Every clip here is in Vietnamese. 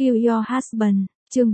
Kill Your Husband, chương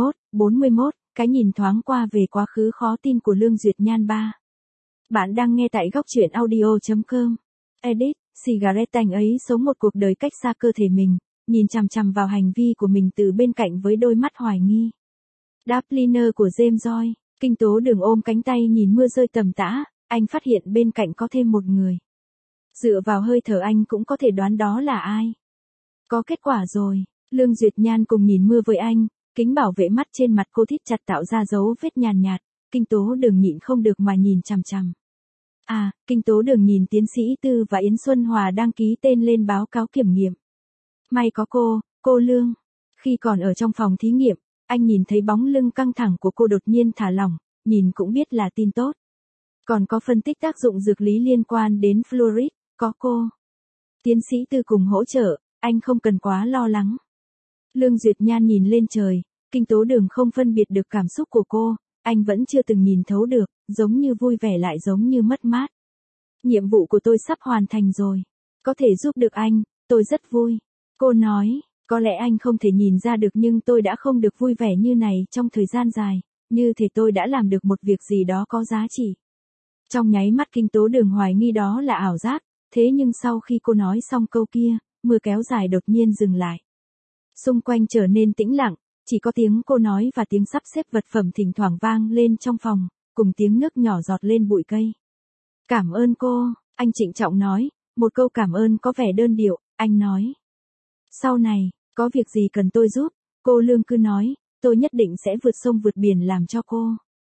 41, cái nhìn thoáng qua về quá khứ khó tin của Lương Duyệt Nhan 3. Bạn đang nghe tại góc truyện audio.com. Edit, cigarette anh ấy sống một cuộc đời cách xa cơ thể mình, nhìn chằm chằm vào hành vi của mình từ bên cạnh với đôi mắt hoài nghi. Dubliner của James Joy, Kinh Tố Đường ôm cánh tay nhìn mưa rơi tầm tã, anh phát hiện bên cạnh có thêm một người. Dựa vào hơi thở anh cũng có thể đoán đó là ai. Có kết quả rồi. Lương Duyệt Nhan cùng nhìn mưa với anh, kính bảo vệ mắt trên mặt cô thít chặt tạo ra dấu vết nhàn nhạt, Kinh Tố Đường nhịn không được mà nhìn chằm chằm. Kinh Tố Đường nhìn tiến sĩ Tư và Yến Xuân Hòa đang ký tên lên báo cáo kiểm nghiệm. May có cô Lương. Khi còn ở trong phòng thí nghiệm, anh nhìn thấy bóng lưng căng thẳng của cô đột nhiên thả lỏng, nhìn cũng biết là tin tốt. Còn có phân tích tác dụng dược lý liên quan đến fluoride, có cô. Tiến sĩ Tư cùng hỗ trợ, anh không cần quá lo lắng. Lương Duyệt Nhan nhìn lên trời, Kinh Tố Đường không phân biệt được cảm xúc của cô, anh vẫn chưa từng nhìn thấu được, giống như vui vẻ lại giống như mất mát. Nhiệm vụ của tôi sắp hoàn thành rồi. Có thể giúp được anh, tôi rất vui. Cô nói, có lẽ anh không thể nhìn ra được nhưng tôi đã không được vui vẻ như này trong thời gian dài, như thể tôi đã làm được một việc gì đó có giá trị. Trong nháy mắt Kinh Tố Đường hoài nghi đó là ảo giác, thế nhưng sau khi cô nói xong câu kia, mưa kéo dài đột nhiên dừng lại. Xung quanh trở nên tĩnh lặng, chỉ có tiếng cô nói và tiếng sắp xếp vật phẩm thỉnh thoảng vang lên trong phòng, cùng tiếng nước nhỏ giọt lên bụi cây. Cảm ơn cô, anh trịnh trọng nói, một câu cảm ơn có vẻ đơn điệu, anh nói. Sau này, có việc gì cần tôi giúp, cô Lương cứ nói, tôi nhất định sẽ vượt sông vượt biển làm cho cô.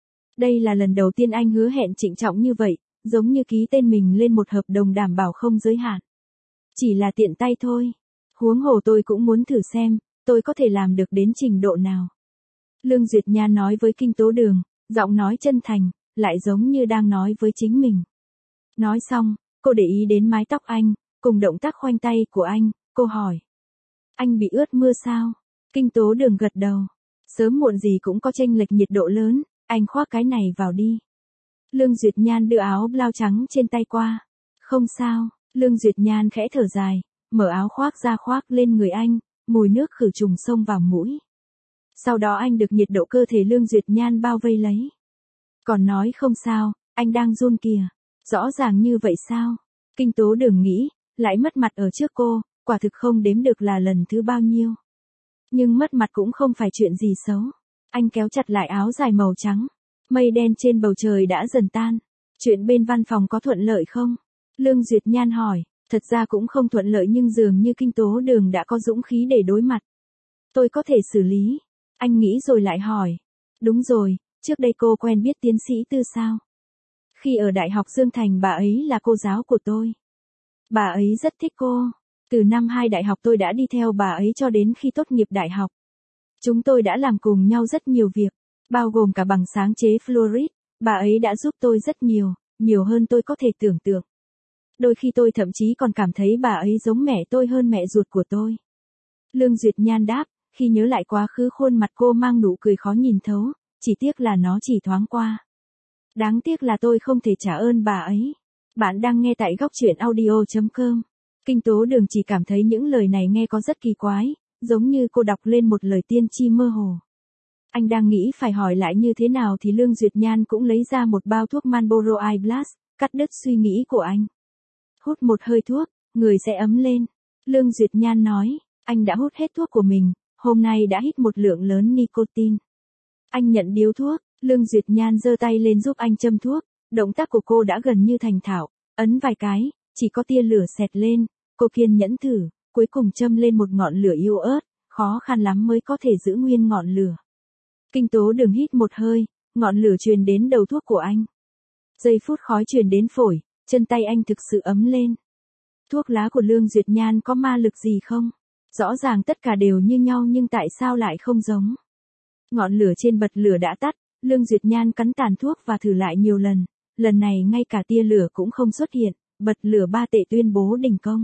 Đây là lần đầu tiên anh hứa hẹn trịnh trọng như vậy, giống như ký tên mình lên một hợp đồng đảm bảo không giới hạn. Chỉ là tiện tay thôi. Huống hồ tôi cũng muốn thử xem, tôi có thể làm được đến trình độ nào. Lương Duyệt Nhan nói với Kinh Tố Đường, giọng nói chân thành, lại giống như đang nói với chính mình. Nói xong, cô để ý đến mái tóc anh, cùng động tác khoanh tay của anh, cô hỏi. Anh bị ướt mưa sao? Kinh Tố Đường gật đầu. Sớm muộn gì cũng có chênh lệch nhiệt độ lớn, anh khoác cái này vào đi. Lương Duyệt Nhan đưa áo blau trắng trên tay qua. Không sao, Lương Duyệt Nhan khẽ thở dài, mở áo khoác ra khoác lên người anh, mùi nước khử trùng xông vào mũi. Sau đó anh được nhiệt độ cơ thể Lương Duyệt Nhan bao vây lấy. Còn nói không sao, anh đang run kìa. Rõ ràng như vậy sao? Kinh Tố Đường nghĩ, lại mất mặt ở trước cô, quả thực không đếm được là lần thứ bao nhiêu. Nhưng mất mặt cũng không phải chuyện gì xấu. Anh kéo chặt lại áo dài màu trắng. Mây đen trên bầu trời đã dần tan. Chuyện bên văn phòng có thuận lợi không? Lương Duyệt Nhan hỏi. Thật ra cũng không thuận lợi nhưng dường như Kinh Tố Đường đã có dũng khí để đối mặt. Tôi có thể xử lý. Anh nghĩ rồi lại hỏi. Đúng rồi, trước đây cô quen biết tiến sĩ Tư sao? Khi ở Đại học Dương Thành bà ấy là cô giáo của tôi. Bà ấy rất thích cô. Từ năm 2 đại học tôi đã đi theo bà ấy cho đến khi tốt nghiệp đại học. Chúng tôi đã làm cùng nhau rất nhiều việc, bao gồm cả bằng sáng chế fluoride. Bà ấy đã giúp tôi rất nhiều, nhiều hơn tôi có thể tưởng tượng. Đôi khi tôi thậm chí còn cảm thấy bà ấy giống mẹ tôi hơn mẹ ruột của tôi. Lương Duyệt Nhan đáp, khi nhớ lại quá khứ khuôn mặt cô mang nụ cười khó nhìn thấu, chỉ tiếc là nó chỉ thoáng qua. Đáng tiếc là tôi không thể trả ơn bà ấy. Bạn đang nghe tại góc truyện audio.com. Kinh Tố Đường chỉ cảm thấy những lời này nghe có rất kỳ quái, giống như cô đọc lên một lời tiên tri mơ hồ. Anh đang nghĩ phải hỏi lại như thế nào thì Lương Duyệt Nhan cũng lấy ra một bao thuốc Marlboro Eye Blast, cắt đứt suy nghĩ của anh. Hút một hơi thuốc, người sẽ ấm lên. Lương Duyệt Nhan nói, anh đã hút hết thuốc của mình, hôm nay đã hít một lượng lớn nicotine. Anh nhận điếu thuốc, Lương Duyệt Nhan giơ tay lên giúp anh châm thuốc, động tác của cô đã gần như thành thạo, ấn vài cái, chỉ có tia lửa xẹt lên, cô kiên nhẫn thử, cuối cùng châm lên một ngọn lửa yếu ớt, khó khăn lắm mới có thể giữ nguyên ngọn lửa. Kinh Tố Đường hít một hơi, ngọn lửa truyền đến đầu thuốc của anh. Giây phút khói truyền đến phổi, chân tay anh thực sự ấm lên. Thuốc lá của Lương Duyệt Nhan có ma lực gì không? Rõ ràng tất cả đều như nhau nhưng tại sao lại không giống? Ngọn lửa trên bật lửa đã tắt, Lương Duyệt Nhan cắn tàn thuốc và thử lại nhiều lần. Lần này ngay cả tia lửa cũng không xuất hiện, bật lửa 3 tệ tuyên bố đình công.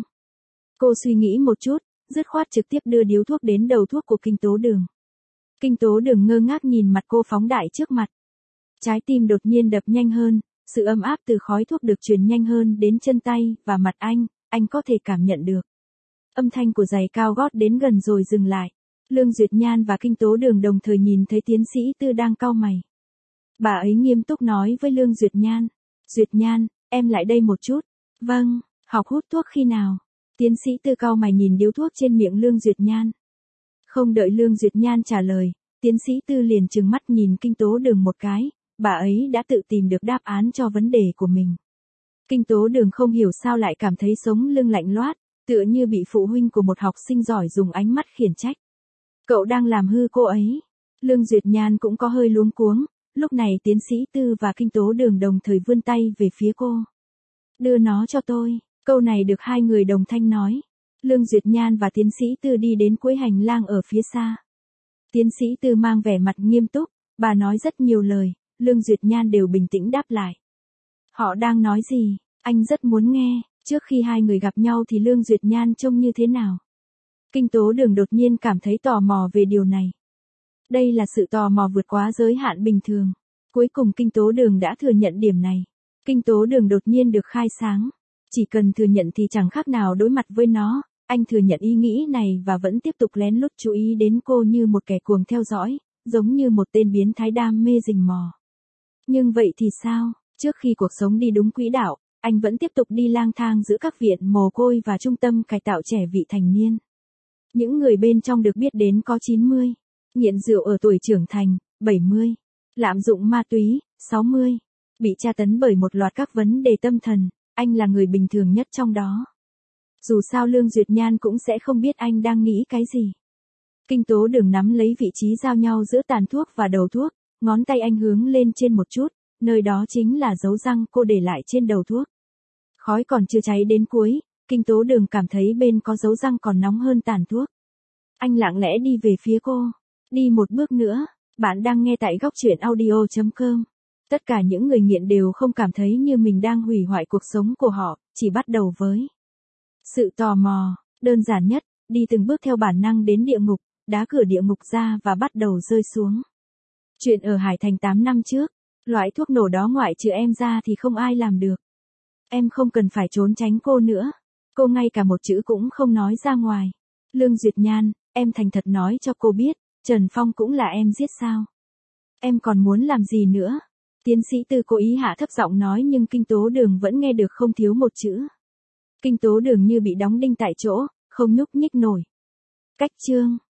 Cô suy nghĩ một chút, dứt khoát trực tiếp đưa điếu thuốc đến đầu thuốc của Kinh Tố Đường. Kinh Tố Đường ngơ ngác nhìn mặt cô phóng đại trước mặt. Trái tim đột nhiên đập nhanh hơn, sự ấm áp từ khói thuốc được truyền nhanh hơn đến chân tay và mặt anh có thể cảm nhận được. Âm thanh của giày cao gót đến gần rồi dừng lại. Lương Duyệt Nhan và Kinh Tố Đường đồng thời nhìn thấy tiến sĩ Tư đang cau mày. Bà ấy nghiêm túc nói với Lương Duyệt Nhan. Duyệt Nhan, em lại đây một chút. Vâng, học hút thuốc khi nào? Tiến sĩ Tư cau mày nhìn điếu thuốc trên miệng Lương Duyệt Nhan. Không đợi Lương Duyệt Nhan trả lời, tiến sĩ Tư liền trừng mắt nhìn Kinh Tố Đường một cái, bà ấy đã tự tìm được đáp án cho vấn đề của mình. Kinh Tố Đường không hiểu sao lại cảm thấy sống lưng lạnh loát, tựa như bị phụ huynh của một học sinh giỏi dùng ánh mắt khiển trách. Cậu đang làm hư cô ấy. Lương Duyệt Nhan cũng có hơi luống cuống, lúc này tiến sĩ Tư và Kinh Tố Đường đồng thời vươn tay về phía cô. Đưa nó cho tôi, câu này được hai người đồng thanh nói. Lương Duyệt Nhan và tiến sĩ Tư đi đến cuối hành lang ở phía xa. Tiến sĩ Tư mang vẻ mặt nghiêm túc, bà nói rất nhiều lời, Lương Duyệt Nhan đều bình tĩnh đáp lại. Họ đang nói gì, anh rất muốn nghe, trước khi hai người gặp nhau thì Lương Duyệt Nhan trông như thế nào? Kinh Tố Đường đột nhiên cảm thấy tò mò về điều này. Đây là sự tò mò vượt quá giới hạn bình thường. Cuối cùng Kinh Tố Đường đã thừa nhận điểm này. Kinh Tố Đường đột nhiên được khai sáng. Chỉ cần thừa nhận thì chẳng khác nào đối mặt với nó. Anh thừa nhận ý nghĩ này và vẫn tiếp tục lén lút chú ý đến cô như một kẻ cuồng theo dõi, giống như một tên biến thái đam mê rình mò. Nhưng vậy thì sao? Trước khi cuộc sống đi đúng quỹ đạo, anh vẫn tiếp tục đi lang thang giữa các viện mồ côi và trung tâm cải tạo trẻ vị thành niên. Những người bên trong được biết đến có 90. Nghiện rượu ở tuổi trưởng thành, 70. Lạm dụng ma túy, 60. Bị tra tấn bởi một loạt các vấn đề tâm thần, anh là người bình thường nhất trong đó. Dù sao Lương Duyệt Nhan cũng sẽ không biết anh đang nghĩ cái gì. Kinh Tố Đường nắm lấy vị trí giao nhau giữa tàn thuốc và đầu thuốc, ngón tay anh hướng lên trên một chút, nơi đó chính là dấu răng cô để lại trên đầu thuốc. Khói còn chưa cháy đến cuối, Kinh Tố Đường cảm thấy bên có dấu răng còn nóng hơn tàn thuốc. Anh lặng lẽ đi về phía cô. Đi một bước nữa, bạn đang nghe tại góc truyện audio.com. Tất cả những người nghiện đều không cảm thấy như mình đang hủy hoại cuộc sống của họ, chỉ bắt đầu với sự tò mò, đơn giản nhất, đi từng bước theo bản năng đến địa ngục, đá cửa địa ngục ra và bắt đầu rơi xuống. Chuyện ở Hải Thành 8 năm trước, loại thuốc nổ đó ngoại trừ em ra thì không ai làm được. Em không cần phải trốn tránh cô nữa. Cô ngay cả một chữ cũng không nói ra ngoài. Lương Duyệt Nhan, em thành thật nói cho cô biết, Trần Phong cũng là em giết sao? Em còn muốn làm gì nữa? Tiến sĩ Tư cố ý hạ thấp giọng nói nhưng Kinh Tố Đường vẫn nghe được không thiếu một chữ. Kinh Tố Đường như bị đóng đinh tại chỗ, không nhúc nhích nổi. Cách chương